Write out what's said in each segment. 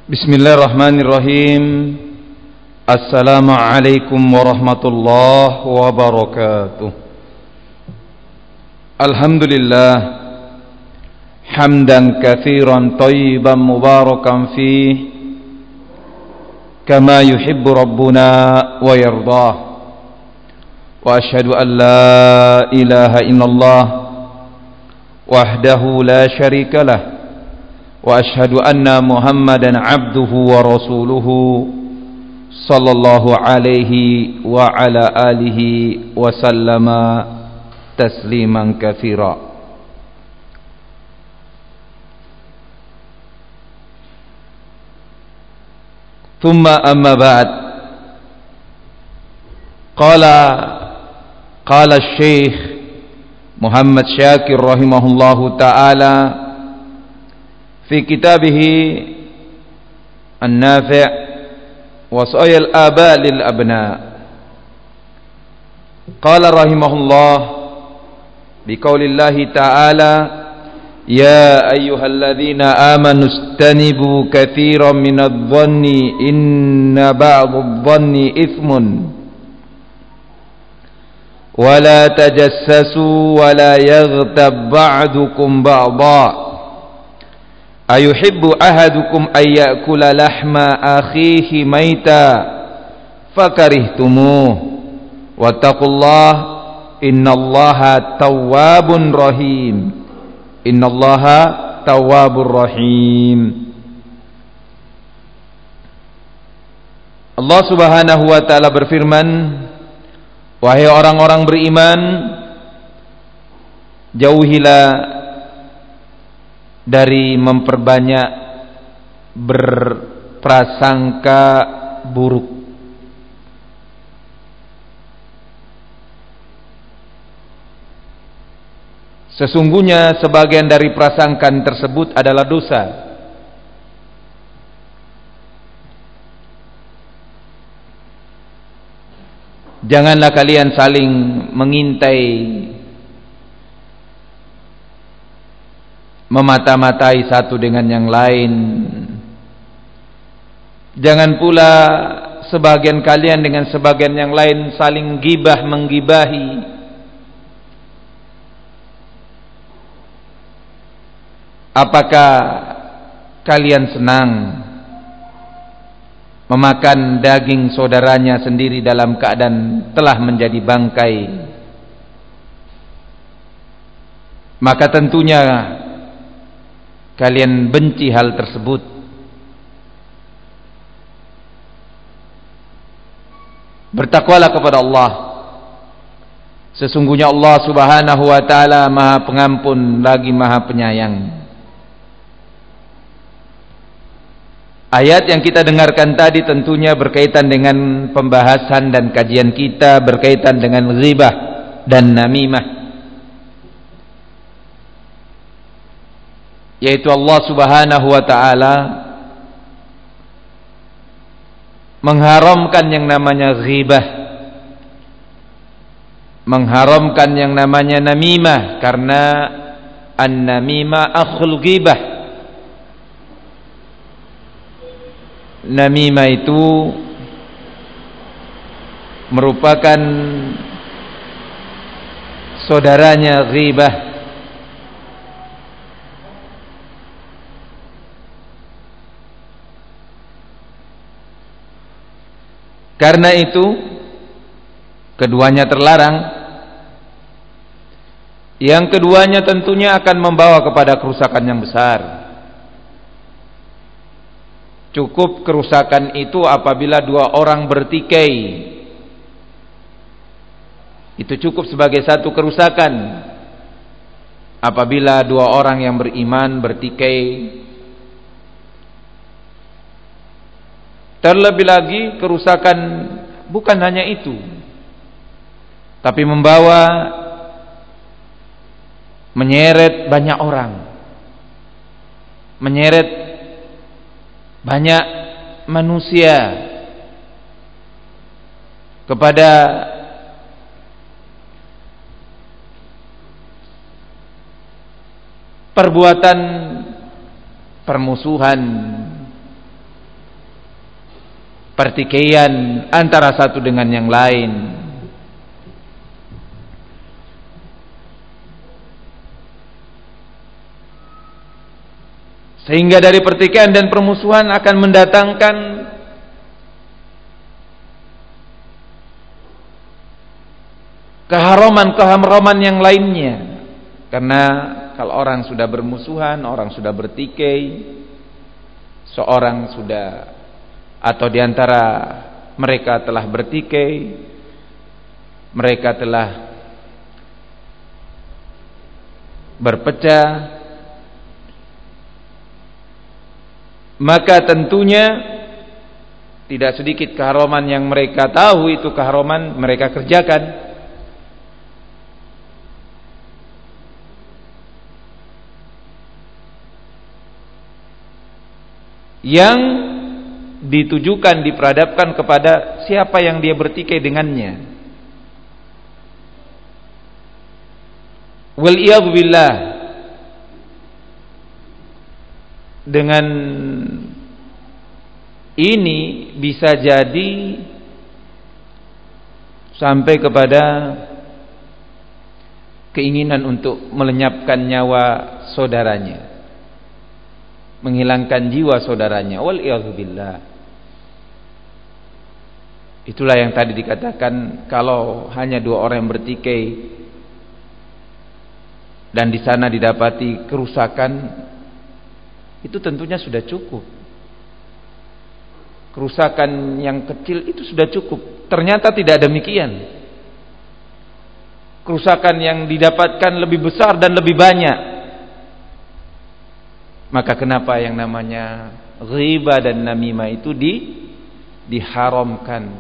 Bismillahirrahmanirrahim. Assalamualaikum warahmatullahi wabarakatuh. Alhamdulillah hamdan katsiran thayyiban mubarakan fih kama yuhibbu rabbuna wa yardah. Wa asyhadu an la ilaha illallah wahdahu la syarika lah. Wa asyhadu anna Muhammadan abduhu wa rasuluhu sallallahu alaihi wa ala alihi wa sallama tasliman katsira. Thumma amma ba'd. Qala Syekh Muhammad Syakir rahimahullahu ta'ala fi kitabih An-Nafi' Wasaya al-Aba lil Abna. Qala rahimahullah biqaulillahi ta'ala ya ayyuhalladzina amanu istanibu katsiran minadh-dhanni inna ba'dadh-dhanni ithmun wa la tajassasu wa la yaghtab ba'dukum ba'dha ayuhibbu ahadukum ayyakula lahma akhihi maita fakarihtumuh wattaqullah innallaha tawwabun rahim. Innallaha tawwabur rahim. Allah Subhanahu wa taala berfirman, wahai orang-orang beriman, jauhilah dari memperbanyak berprasangka buruk. Sesungguhnya sebagian dari prasangkaan tersebut adalah dosa. Janganlah kalian saling mengintai, memata-matai satu dengan yang lain. Jangan pula sebagian kalian dengan sebagian yang lain saling gibah menggibahi. Apakah kalian senang memakan daging saudaranya sendiri dalam keadaan telah menjadi bangkai? Maka tentunya kalian benci hal tersebut. Bertakwalah kepada Allah. Sesungguhnya Allah Subhanahu wa taala Maha Pengampun lagi Maha Penyayang. Ayat yang kita dengarkan tadi tentunya berkaitan dengan pembahasan dan kajian kita berkaitan dengan ghibah dan namimah, yaitu Allah Subhanahu wa taala mengharamkan yang namanya ghibah, mengharamkan yang namanya namimah, karena an-namimah akhul ghibah. Namimah itu merupakan saudaranya ghibah. Karena itu keduanya terlarang. Yang keduanya tentunya akan membawa kepada kerusakan yang besar. Cukup kerusakan itu apabila dua orang bertikai. Itu cukup sebagai satu kerusakan. Apabila dua orang yang beriman bertikai. Terlebih lagi kerusakan bukan hanya itu, tapi membawa menyeret banyak orang, menyeret banyak manusia kepada perbuatan permusuhan, pertikaian antara satu dengan yang lain. Sehingga dari pertikaian dan permusuhan akan mendatangkan keharaman yang lainnya. Karena kalau orang sudah bermusuhan, orang sudah bertikai, seorang sudah atau diantara mereka telah bertikai, mereka telah berpecah, maka tentunya tidak sedikit keharaman yang mereka tahu itu keharaman mereka kerjakan. Yang ditujukan, diperadabkan kepada siapa yang dia bertikai dengannya. Wal'iyadzu billah. Dengan ini bisa jadi sampai kepada keinginan untuk melenyapkan nyawa saudaranya, menghilangkan jiwa saudaranya. Wal'iyadzubillah. Itulah yang tadi dikatakan, kalau hanya dua orang yang bertikai dan di sana didapati kerusakan, itu tentunya sudah cukup. Kerusakan yang kecil itu sudah cukup. Ternyata tidak demikian. Kerusakan yang didapatkan lebih besar dan lebih banyak. Maka kenapa yang namanya ghibah dan namimah itu diharamkan?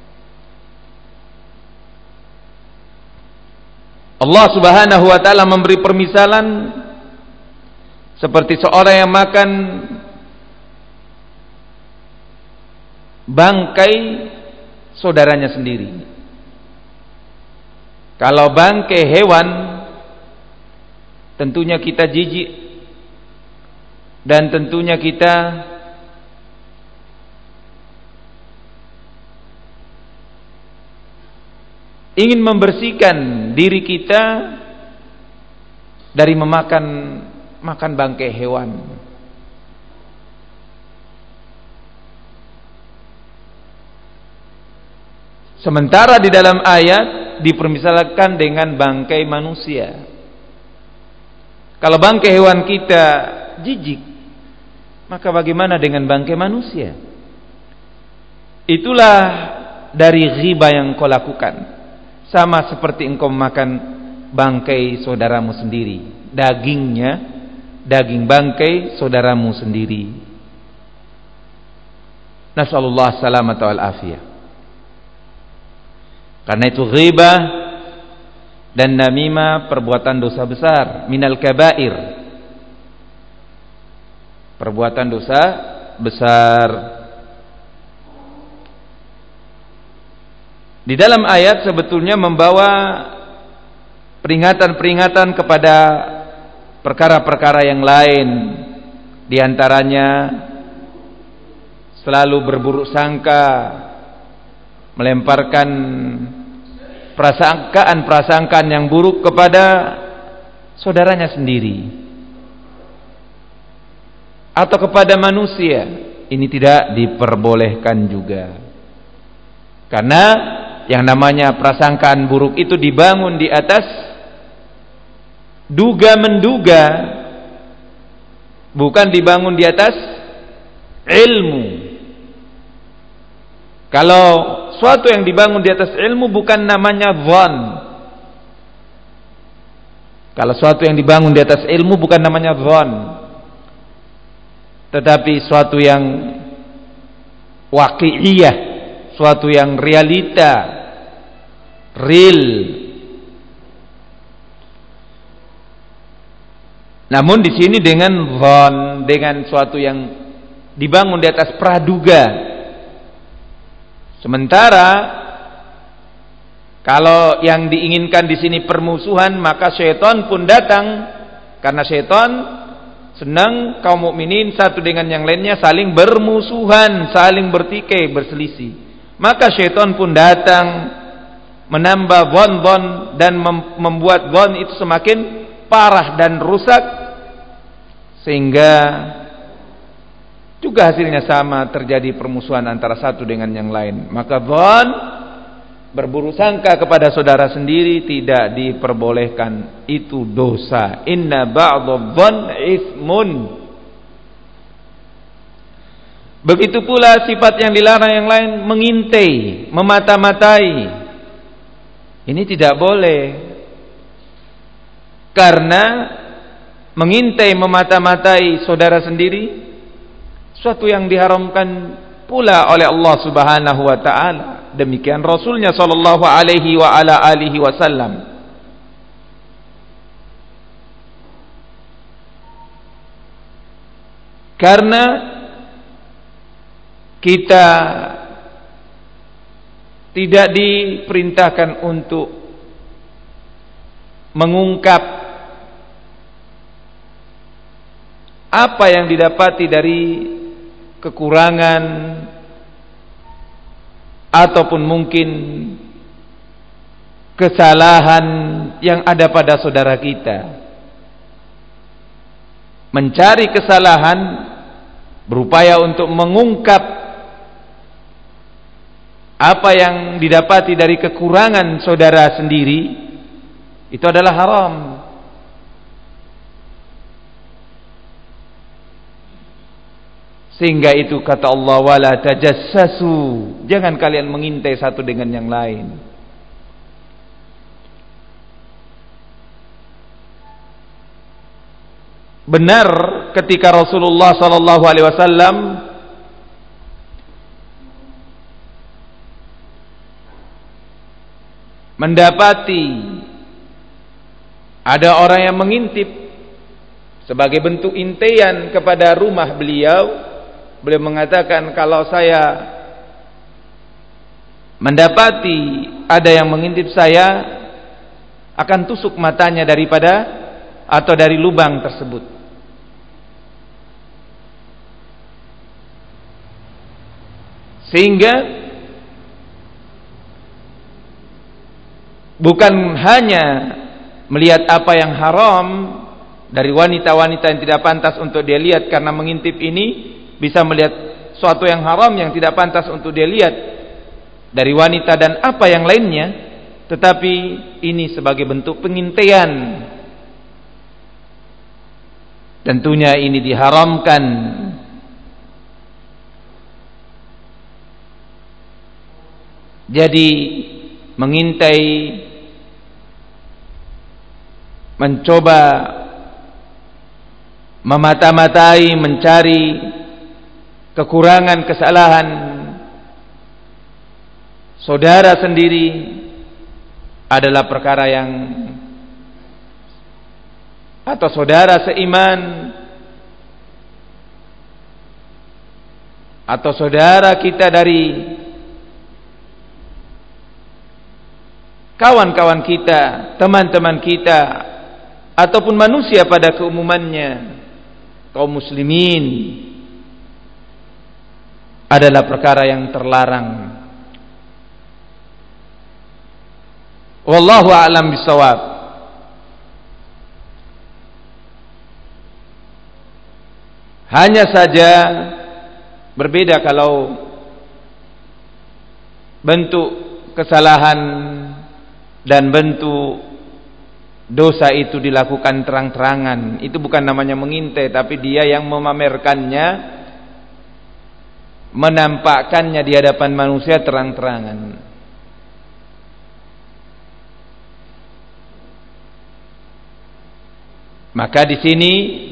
Allah Subhanahu wa taala memberi permisalan seperti seorang yang makan bangkai saudaranya sendiri. Kalau bangkai hewan, tentunya kita jijik dan tentunya kita ingin membersihkan diri kita dari memakan bangkai hewan. Sementara di dalam ayat dipermisalkan dengan bangkai manusia. Kalau bangkai hewan kita jijik, maka bagaimana dengan bangkai manusia? Itulah dari ghibah yang kau lakukan. Sama seperti engkau memakan bangkai saudaramu sendiri, daging bangkai saudaramu sendiri. Nasallallahu salamata wal afiyah. Karena itu ghibah dan namimah perbuatan dosa besar, minal kabair. Perbuatan dosa besar. Di dalam ayat sebetulnya membawa peringatan-peringatan kepada perkara-perkara yang lain. Di antaranya selalu berburuk sangka, melemparkan prasangkaan yang buruk kepada saudaranya sendiri atau kepada manusia. Ini tidak diperbolehkan juga. Karena yang namanya prasangkaan buruk itu dibangun di atas duga-menduga, bukan dibangun di atas ilmu. Kalau suatu yang dibangun di atas ilmu bukan namanya dhann. Kalau suatu yang dibangun di atas ilmu bukan namanya dhann. Tetapi suatu yang waqi'iyah, suatu yang realita, real. Namun di sini dengan dhann, dengan suatu yang dibangun di atas praduga. Sementara kalau yang diinginkan di sini permusuhan, maka syaitan pun datang, karena syaitan senang kaum mukminin satu dengan yang lainnya saling bermusuhan, saling bertikai, berselisih. Maka syaitan pun datang menambah dhon-dhon dan membuat dhon itu semakin parah dan rusak, sehingga juga hasilnya sama, terjadi permusuhan antara satu dengan yang lain. Maka dhon, berburu sangka kepada saudara sendiri, tidak diperbolehkan, itu dosa. Inna ba'dadh-dhon ismun. Begitu pula sifat yang dilarang yang lain, mengintai, memata-matai. Ini tidak boleh, karena mengintai, memata-matai saudara sendiri suatu yang diharamkan pula oleh Allah Subhanahu wa taala. Demikian Rasulnya sallallahu alaihi wa ala alihi wasallam. Karena kita tidak diperintahkan untuk mengungkap apa yang didapati dari kekurangan ataupun mungkin kesalahan yang ada pada saudara kita. Mencari kesalahan, berupaya untuk mengungkap apa yang didapati dari kekurangan saudara sendiri, itu adalah haram. Sehingga itu kata Allah, wala tajassasu, jangan kalian mengintai satu dengan yang lain. Benar ketika Rasulullah sallallahu alaihi wasallam mendapati ada orang yang mengintip sebagai bentuk intaian kepada rumah beliau. Beliau mengatakan, kalau saya mendapati ada yang mengintip saya, akan tusuk matanya daripada atau dari lubang tersebut. Sehingga bukan hanya melihat apa yang haram dari wanita-wanita yang tidak pantas untuk dia lihat karena mengintip ini, bisa melihat suatu yang haram yang tidak pantas untuk dia lihat dari wanita dan apa yang lainnya, tetapi ini sebagai bentuk pengintaian. Tentunya ini diharamkan. Jadi mengintai, mencoba memata-matai, mencari kekurangan, kesalahan saudara sendiri adalah perkara yang, atau saudara seiman atau saudara kita dari kawan-kawan kita, teman-teman kita, ataupun manusia pada keumumannya, kaum muslimin, adalah perkara yang terlarang. Wallahu a'lam bishawab. Hanya saja berbeda kalau bentuk kesalahan dan bentuk dosa itu dilakukan terang-terangan. Itu bukan namanya mengintai, tapi dia yang memamerkannya, menampakkannya di hadapan manusia terang-terangan. Maka di sini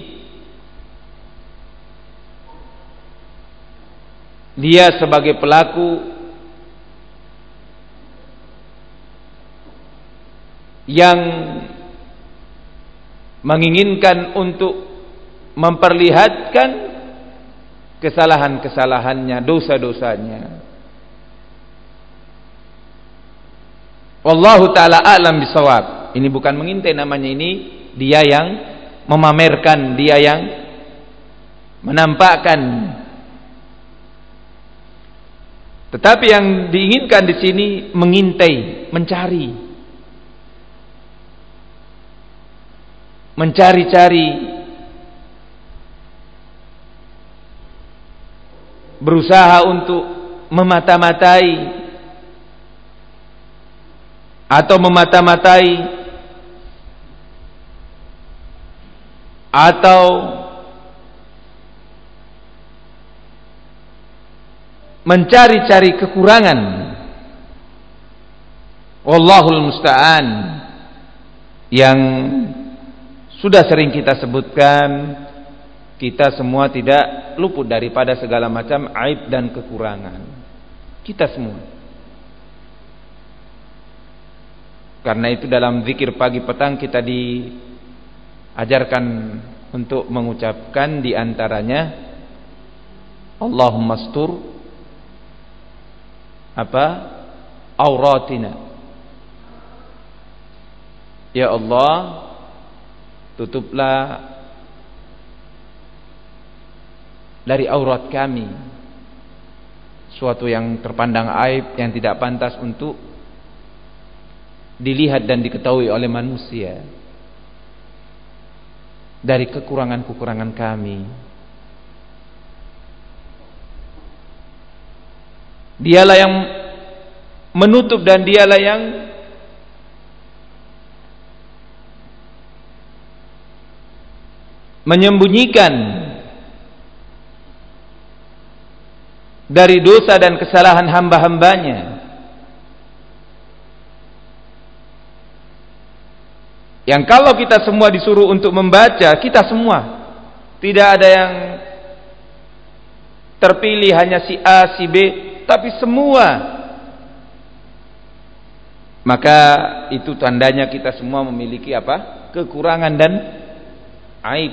dia sebagai pelaku yang menginginkan untuk memperlihatkan kesalahan-kesalahannya, dosa-dosanya. Wallahu ta'ala a'lam bishawab. Ini bukan mengintai namanya, ini dia yang memamerkan, dia yang menampakkan. Tetapi yang diinginkan di sini mengintai, mencari-cari, berusaha untuk memata-matai atau mencari-cari kekurangan. Wallahul musta'an, yang sudah sering kita sebutkan, kita semua tidak luput daripada segala macam aib dan kekurangan. Kita semua. Karena itu dalam zikir pagi petang kita diajarkan untuk mengucapkan di antaranya Allahumma astur auratina. Ya Allah, tutuplah dari aurat kami suatu yang terpandang aib, yang tidak pantas untuk dilihat dan diketahui oleh manusia, dari kekurangan-kekurangan kami. Dialah yang menutup dan dialah yang menyembunyikan dari dosa dan kesalahan hamba-hambanya. Yang kalau kita semua disuruh untuk membaca, kita semua, tidak ada yang terpilih hanya si A, si B, tapi semua, maka itu tandanya kita semua memiliki kekurangan dan aib.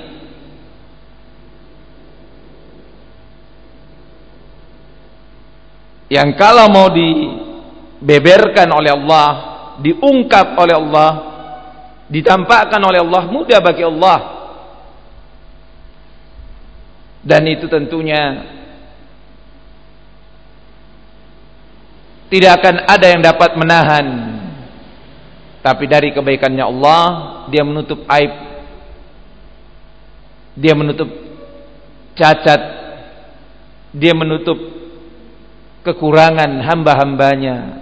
Yang kalau mau dibeberkan oleh Allah, diungkap oleh Allah, ditampakkan oleh Allah, mudah bagi Allah. Dan itu tentunya tidak akan ada yang dapat menahan. Tapi dari kebaikannya Allah, Dia menutup aib, Dia menutup cacat, Dia menutup kekurangan hamba-hambanya.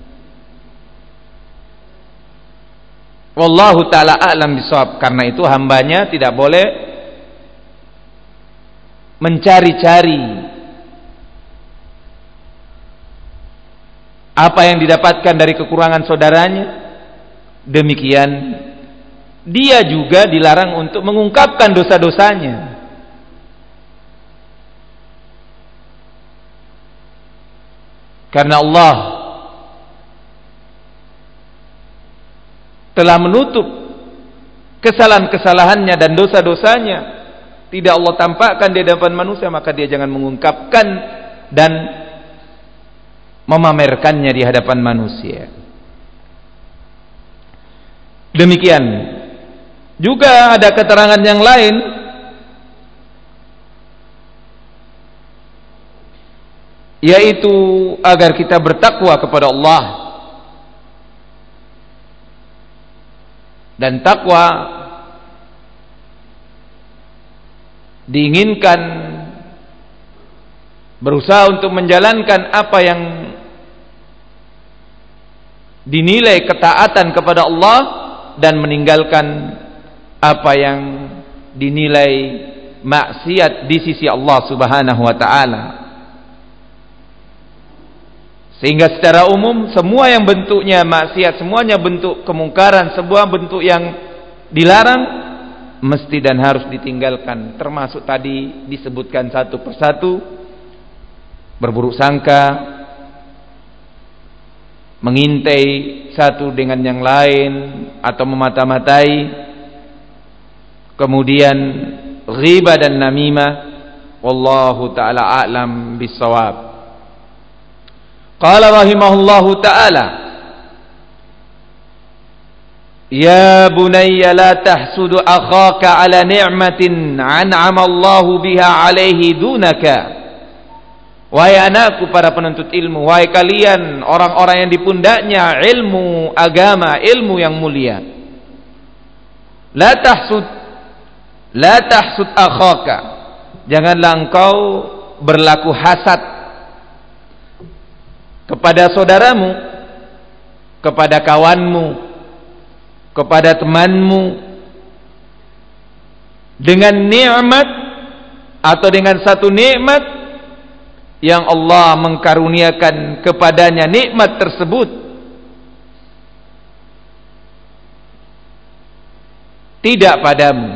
Wallahu ta'ala a'lam bishawab. Karena itu hambanya tidak boleh mencari-cari apa yang didapatkan dari kekurangan saudaranya. Demikian dia juga dilarang untuk mengungkapkan dosa-dosanya. Karena Allah telah menutup kesalahan-kesalahannya dan dosa-dosanya, tidak Allah tampakkan di hadapan manusia, maka dia jangan mengungkapkan dan memamerkannya di hadapan manusia. Demikian juga ada keterangan yang lain, yaitu agar kita bertakwa kepada Allah. Dan takwa diinginkan berusaha untuk menjalankan apa yang dinilai ketaatan kepada Allah dan meninggalkan apa yang dinilai maksiat di sisi Allah Subhanahu wa taala. Sehingga secara umum semua yang bentuknya maksiat, semuanya bentuk kemungkaran, sebuah bentuk yang dilarang mesti dan harus ditinggalkan. Termasuk tadi disebutkan satu persatu, berburuk sangka, mengintai satu dengan yang lain atau memata-matai, kemudian ghibah dan namimah. Wallahu ta'ala a'lam bissawab. Qala rahimahullahu ta'ala, Ya bunayya la tahsudu akhaka ala ni'matin an'ama Allahu biha alaihi dunaka. Wahai anakku para penuntut ilmu, wahai kalian orang-orang yang di pundaknya ilmu agama, ilmu yang mulia. La tahsud akhaka. Janganlah engkau berlaku hasad kepada saudaramu, kepada kawanmu, kepada temanmu dengan nikmat atau dengan satu nikmat yang Allah mengkaruniakan kepadanya nikmat tersebut tidak padamu.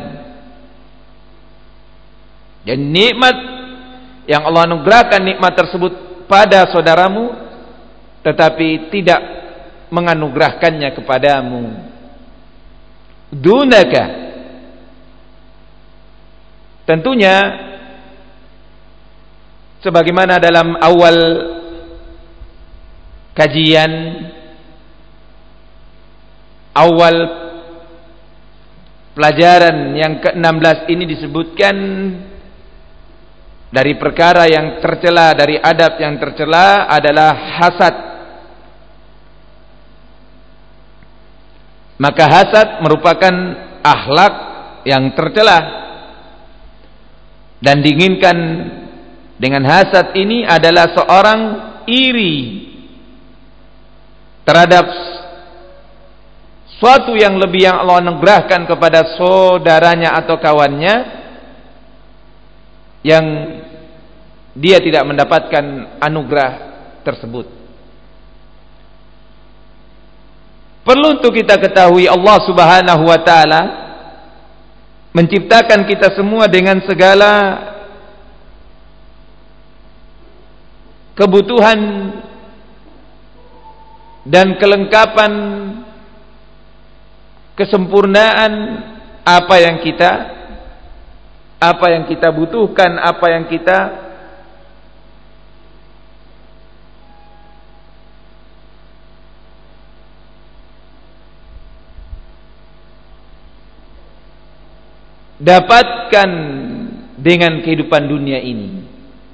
Dan nikmat yang Allah anugerahkan nikmat tersebut pada saudaramu tetapi tidak menganugerahkannya kepadamu. Dunaka. Tentunya sebagaimana dalam awal kajian, awal pelajaran yang ke-16 ini disebutkan dari perkara yang tercela, dari adab yang tercela adalah hasad. Maka hasad merupakan akhlak yang tercela dan diinginkan dengan hasad ini adalah seorang iri terhadap suatu yang lebih yang Allah anugerahkan kepada saudaranya atau kawannya yang dia tidak mendapatkan anugerah tersebut. Perlu untuk kita ketahui Allah Subhanahu wa taala menciptakan kita semua dengan segala kebutuhan dan kelengkapan, kesempurnaan apa yang kita butuhkan, apa yang kita dapatkan dengan kehidupan dunia ini.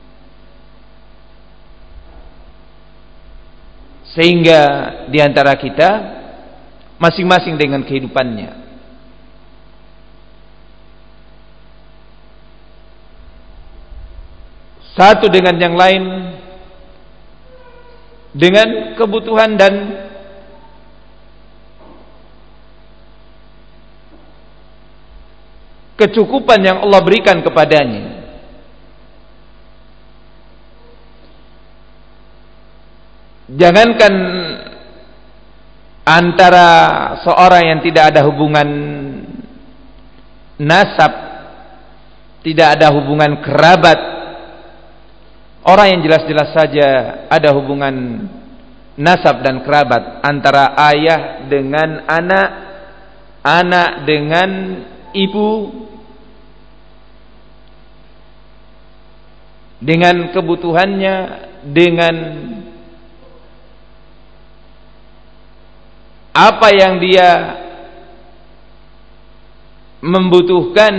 Sehingga di antara kita masing-masing dengan kehidupannya. Satu dengan yang lain dengan kebutuhan dan kecukupan yang Allah berikan kepadanya. Jangankan antara seorang yang tidak ada hubungan nasab, tidak ada hubungan kerabat, orang yang jelas-jelas saja ada hubungan nasab dan kerabat antara ayah dengan anak, anak dengan ibu, dengan kebutuhannya, dengan apa yang dia membutuhkan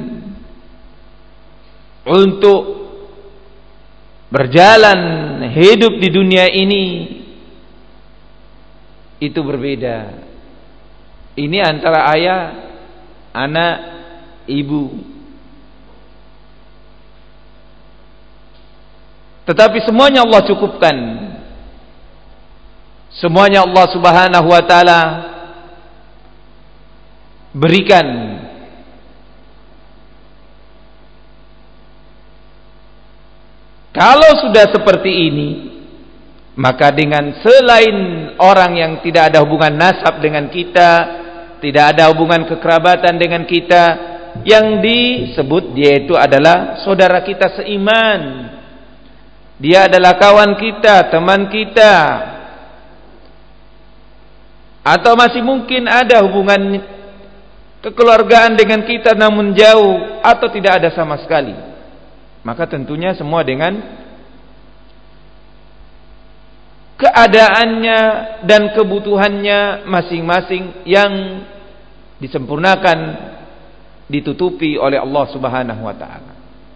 untuk berjalan hidup di dunia ini, itu berbeda. Ini antara ayah, anak, ibu. Tetapi semuanya Allah cukupkan. Semuanya Allah Subhanahu wa taala berikan. Kalau sudah seperti ini, maka dengan selain orang yang tidak ada hubungan nasab dengan kita, tidak ada hubungan kekerabatan dengan kita, yang disebut dia itu adalah saudara kita seiman. Dia adalah kawan kita, teman kita. Atau masih mungkin ada hubungan kekeluargaan dengan kita namun jauh atau tidak ada sama sekali. Maka tentunya semua dengan keadaannya dan kebutuhannya masing-masing yang disempurnakan, ditutupi oleh Allah Subhanahu wa taala.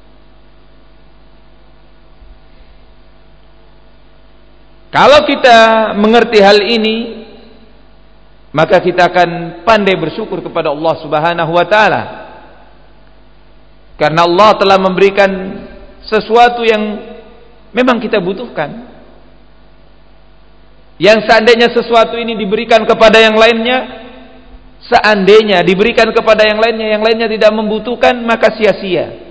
Kalau kita mengerti hal ini, maka kita akan pandai bersyukur kepada Allah Subhanahu wa taala. Karena Allah telah memberikan sesuatu yang memang kita butuhkan. Yang seandainya sesuatu ini diberikan kepada yang lainnya, seandainya diberikan kepada yang lainnya tidak membutuhkan, maka sia-sia.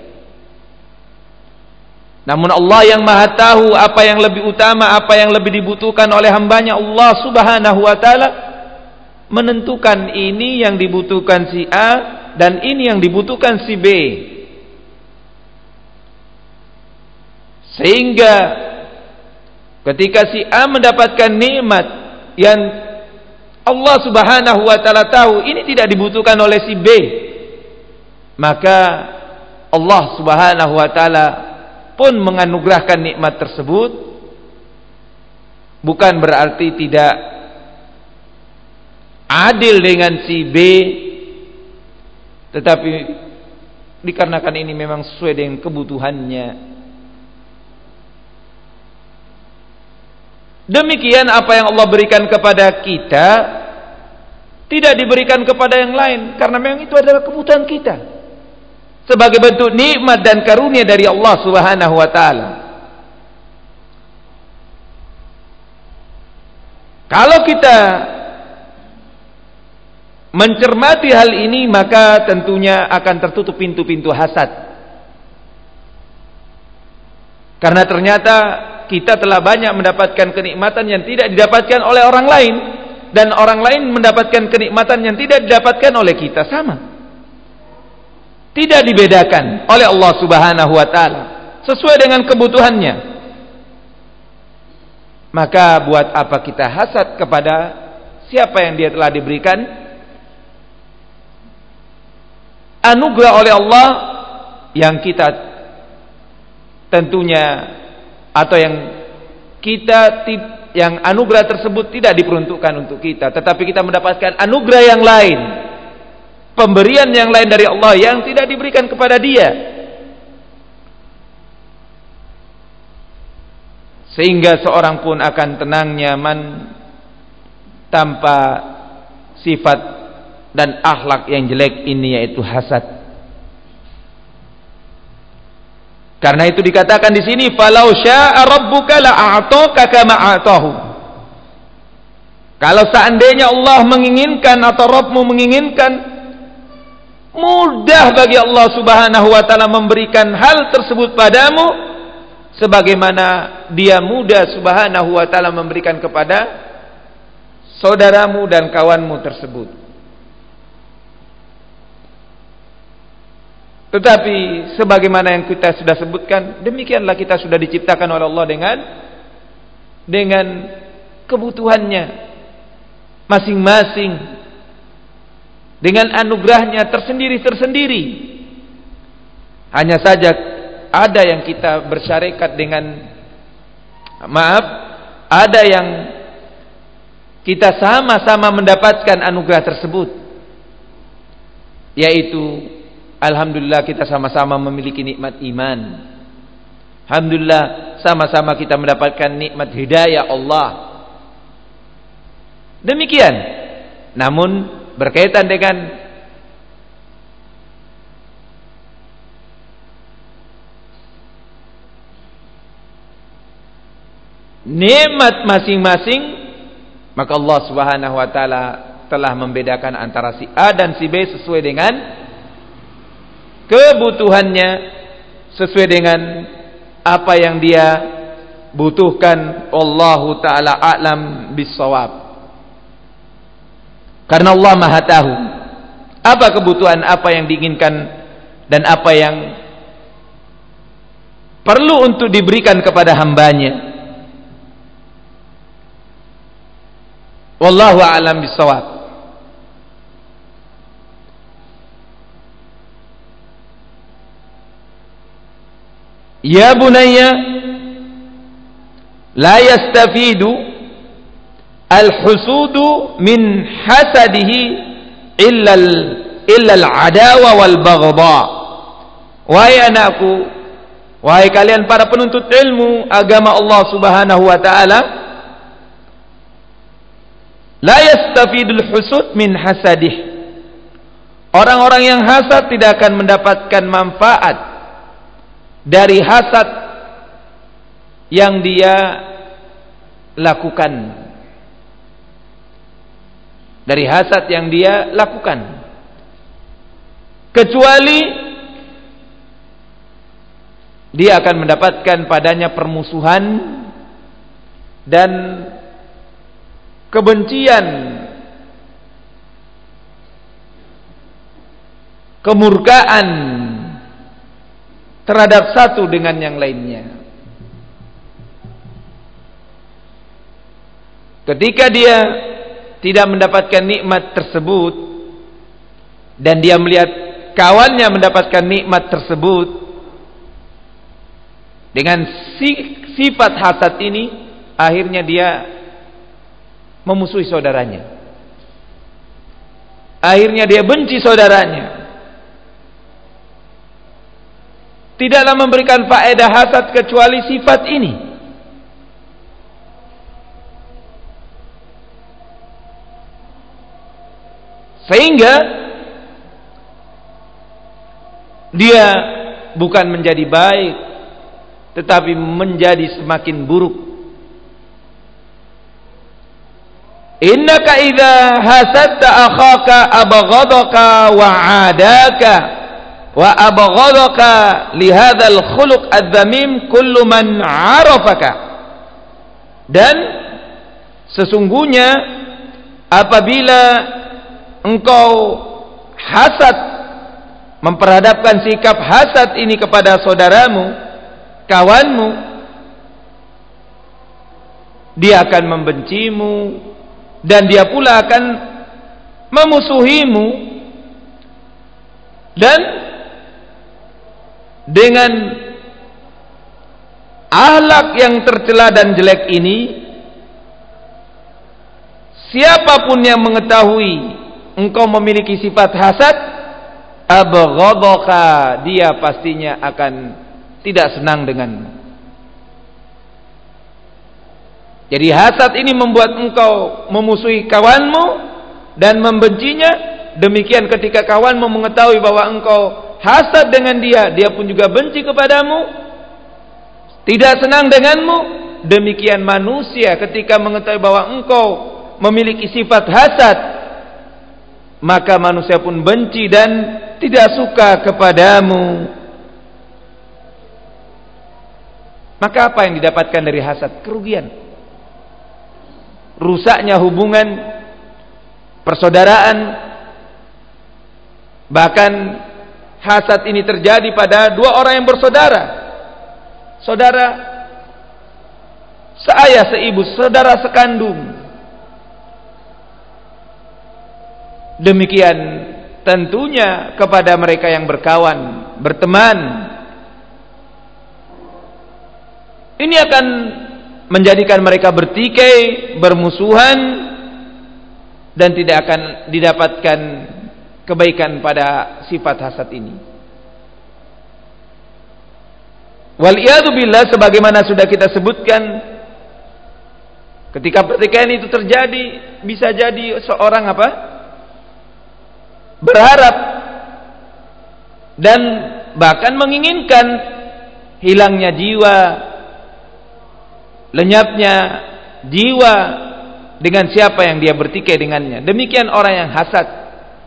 Namun Allah yang maha tahu apa yang lebih utama, apa yang lebih dibutuhkan oleh hambanya. Allah Subhanahu wa ta'ala menentukan ini yang dibutuhkan si A dan ini yang dibutuhkan si B. Sehingga ketika si A mendapatkan nikmat yang Allah Subhanahu wa ta'ala tahu ini tidak dibutuhkan oleh si B, maka Allah Subhanahu wa ta'ala pun menganugerahkan nikmat tersebut. Bukan berarti tidak adil dengan si B, tetapi dikarenakan ini memang sesuai dengan kebutuhannya. Demikian apa yang Allah berikan kepada kita tidak diberikan kepada yang lain, karena memang itu adalah kebutuhan kita, sebagai bentuk nikmat dan karunia dari Allah Subhanahu wa taala. Kalau kita mencermati hal ini, maka tentunya akan tertutup pintu-pintu hasad. Karena ternyata kita telah banyak mendapatkan kenikmatan yang tidak didapatkan oleh orang lain, dan orang lain mendapatkan kenikmatan yang tidak didapatkan oleh kita. Sama, tidak dibedakan oleh Allah Subhanahu wa taala, sesuai dengan kebutuhannya. Maka buat apa kita hasad kepada siapa yang dia telah diberikan anugerah oleh Allah yang kita tentunya, atau yang kita, yang anugerah tersebut tidak diperuntukkan untuk kita, tetapi kita mendapatkan anugerah yang lain, pemberian yang lain dari Allah yang tidak diberikan kepada dia. Sehingga seorang pun akan tenang, nyaman, tanpa sifat dan akhlak yang jelek ini, yaitu hasad. Karena itu dikatakan di sini, falau syaa rabbuka la'ataka kama a'tahu. Kalau seandainya Allah menginginkan atau Rabbmu menginginkan, mudah bagi Allah Subhanahu wa taala memberikan hal tersebut padamu, sebagaimana Dia mudah Subhanahu wa taala memberikan kepada saudaramu dan kawanmu tersebut. Tetapi sebagaimana yang kita sudah sebutkan, demikianlah kita sudah diciptakan oleh Allah dengan kebutuhannya masing-masing, dengan anugerahnya tersendiri-tersendiri. Hanya saja ada yang kita bersyarikat dengan, ada yang kita sama-sama mendapatkan anugerah tersebut, yaitu alhamdulillah kita sama-sama memiliki nikmat iman. Alhamdulillah sama-sama kita mendapatkan nikmat hidayah Allah. Demikian. Namun berkaitan dengan nikmat masing-masing, maka Allah Subhanahu wa taala telah membedakan antara si A dan si B sesuai dengan kebutuhannya, sesuai dengan apa yang dia butuhkan. Allahu ta'ala a'lam bissawab. Karena Allah maha tahu apa kebutuhan, apa yang diinginkan, dan apa yang perlu untuk diberikan kepada hambanya. Wallahu a'lam bissawab. Ya bunayya, la yastafidu al-husudu min hasadihi illal adawa wal baghdha. Wahai anakku, wahai kalian para penuntut ilmu agama Allah Subhanahu wa taala, la yastafidul husud min hasadih. Orang-orang yang hasad tidak akan mendapatkan manfaat dari hasad yang dia lakukan. Dari hasad yang dia lakukan. Kecuali dia akan mendapatkan padanya permusuhan dan kebencian, kemurkaan terhadap satu dengan yang lainnya. Ketika dia tidak mendapatkan nikmat tersebut dan dia melihat kawannya mendapatkan nikmat tersebut, dengan sifat hasad ini akhirnya dia memusuhi saudaranya. Akhirnya dia benci saudaranya. Tidaklah memberikan faedah hasad kecuali sifat ini. Sehingga dia bukan menjadi baik, tetapi menjadi semakin buruk. Innaka idza hasadta akhaka abghadaka wa 'adaka wa abghadaka li hadzal khuluq adz-dzamim kullu man 'arafaka. Dan sesungguhnya apabila engkau hasad, memperhadapkan sikap hasad ini kepada saudaramu, kawanmu, dia akan membencimu dan dia pula akan memusuhimu. Dan dengan akhlak yang tercela dan jelek ini, siapapun yang mengetahui engkau memiliki sifat hasad, abghadaka, dia pastinya akan tidak senang denganmu. Jadi hasad ini membuat engkau memusuhi kawanmu dan membencinya. Demikian ketika kawanmu mengetahui bahwa engkau hasad dengan dia, dia pun juga benci kepadamu, tidak senang denganmu. Demikian manusia ketika mengetahui bahwa engkau memiliki sifat hasad, maka manusia pun benci dan tidak suka kepadamu. Maka apa yang didapatkan dari hasad? Kerugian, rusaknya hubungan persaudaraan. Bahkan hasad ini terjadi pada dua orang yang bersaudara, saudara seayah seibu, saudara sekandung. Demikian tentunya kepada mereka yang berkawan, berteman, ini akan menjadikan mereka bertikai, bermusuhan, dan tidak akan didapatkan kebaikan pada sifat hasad ini. Wal'iyadu billah, sebagaimana sudah kita sebutkan, ketika pertikaian itu terjadi, bisa jadi seorang berharap dan bahkan menginginkan hilangnya jiwa, lenyapnya jiwa dengan siapa yang dia bertikai dengannya. Demikian orang yang hasad.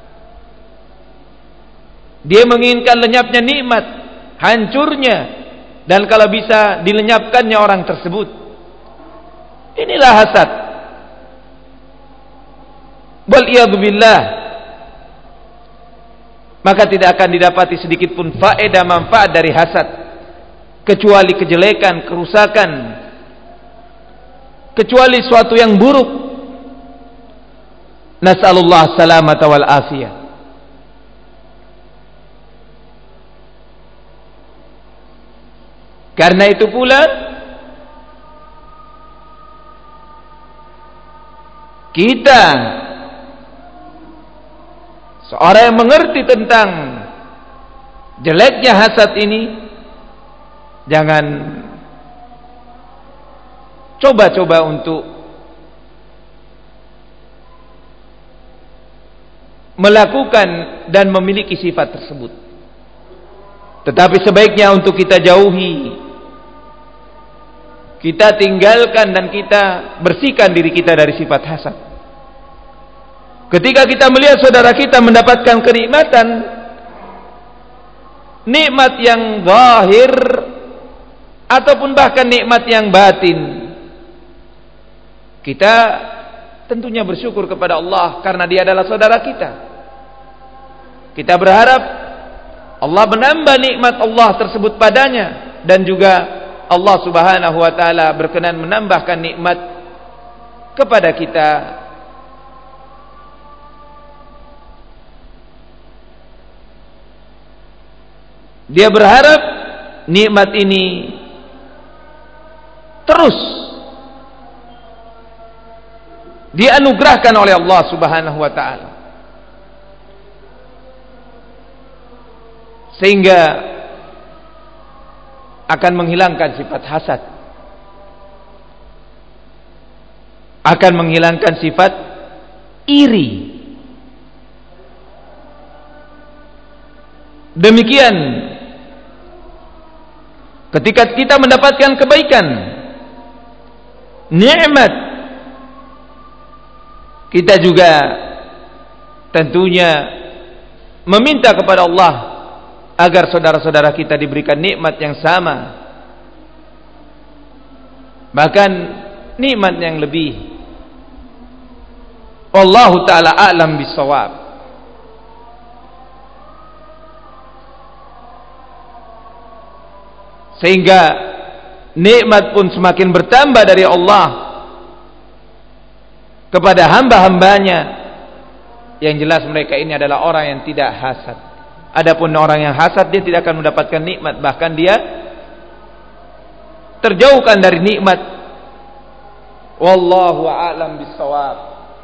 Dia menginginkan lenyapnya nikmat, hancurnya, dan kalau bisa dilenyapkannya orang tersebut. Inilah hasad. Wal'iyadu billah. Maka tidak akan didapati sedikit pun faedah manfaat dari hasad, kecuali kejelekan, kerusakan, kecuali suatu yang buruk. Nas'alullah salamata wal afiyah. Karena itu pula kita Seorang yang mengerti tentang jeleknya hasad ini, jangan coba-coba untuk melakukan dan memiliki sifat tersebut. Tetapi sebaiknya untuk kita jauhi, kita tinggalkan dan kita bersihkan diri kita dari sifat hasad. Ketika kita melihat saudara kita mendapatkan kenikmatan, nikmat yang zahir ataupun bahkan nikmat yang batin, kita tentunya bersyukur kepada Allah karena dia adalah saudara kita. Kita berharap Allah menambah nikmat Allah tersebut padanya, dan juga Allah Subhanahu wa taala berkenan menambahkan nikmat kepada kita. Dia berharap nikmat ini terus dianugerahkan oleh Allah Subhanahu wa taala, sehingga akan menghilangkan sifat hasad, akan menghilangkan sifat iri. Demikian ketika kita mendapatkan kebaikan, nikmat, kita juga tentunya meminta kepada Allah agar saudara-saudara kita diberikan nikmat yang sama, bahkan nikmat yang lebih. Wallahu ta'ala a'lam bissawab. Sehingga nikmat pun semakin bertambah dari Allah kepada hamba-hambanya. Yang jelas mereka ini adalah orang yang tidak hasad. Adapun orang yang hasad, dia tidak akan mendapatkan nikmat, bahkan dia terjauhkan dari nikmat. Wallahu a'lam bissawab.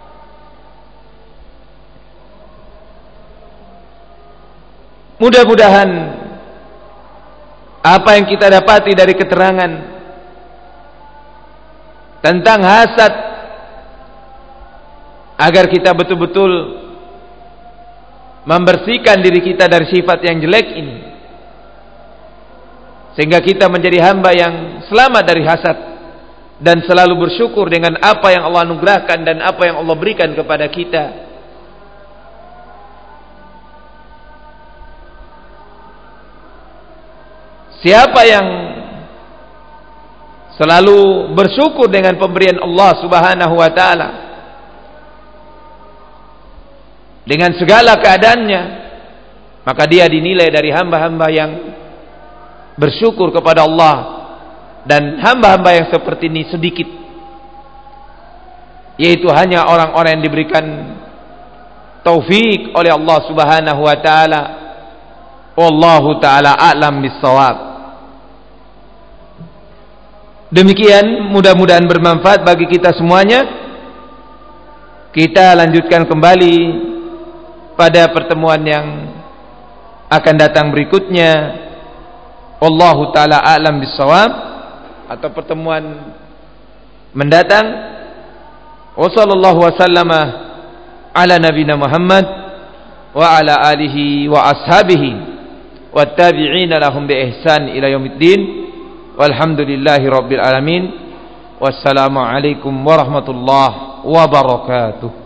Mudah-mudahan apa yang kita dapati dari keterangan tentang hasad, agar kita betul-betul membersihkan diri kita dari sifat yang jelek ini, sehingga kita menjadi hamba yang selamat dari hasad dan selalu bersyukur dengan apa yang Allah anugerahkan dan apa yang Allah berikan kepada kita. Siapa yang selalu bersyukur dengan pemberian Allah Subhanahu wa taala dengan segala keadaannya, maka dia dinilai dari hamba-hamba yang bersyukur kepada Allah. Dan hamba-hamba yang seperti ini sedikit, yaitu hanya orang-orang yang diberikan taufik oleh Allah Subhanahu wa taala. Wallahu taala a'lam bissawab. Demikian, mudah-mudahan bermanfaat bagi kita semuanya. Kita lanjutkan kembali pada pertemuan yang akan datang berikutnya. Wallahu ta'ala a'lam bissawab, atau pertemuan mendatang. Wa sallallahu wa sallama ala nabiyina Muhammad wa ala alihi wa ashabihi wa tabi'ina lahum bi ihsan ila yaumiddin. Walhamdulillahi rabbil alamin. Wassalamu alaikum warahmatullahi wabarakatuh.